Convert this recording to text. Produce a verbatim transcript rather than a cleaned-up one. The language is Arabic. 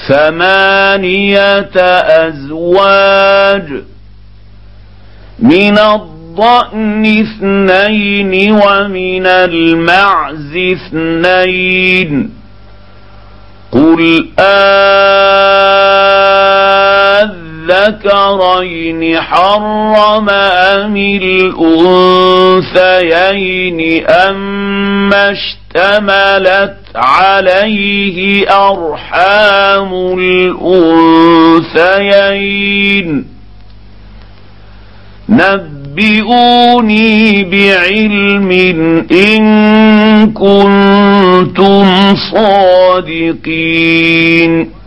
ثمانية أزواج من الضأن اثنين ومن المعز اثنين قل أذكرين حرم أم الأنثيين أما اشتملت عليه أرحام الأنثيين نبئوني بعلم إن كنتم صادقين.